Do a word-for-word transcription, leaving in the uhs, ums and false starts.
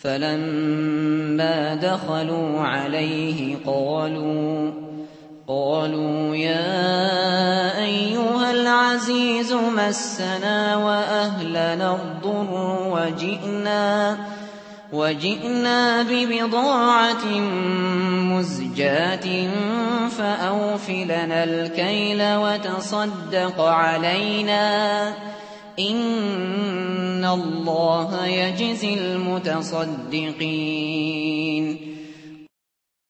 فلما دخلوا عليه قالوا قالوا يا أيها العزيز مسنا وأهلنا الضر وجئنا وجئنا ببضاعة مزجاة فأوف لنا الكيل وتصدق علينا إن الله يجزي المتصدقين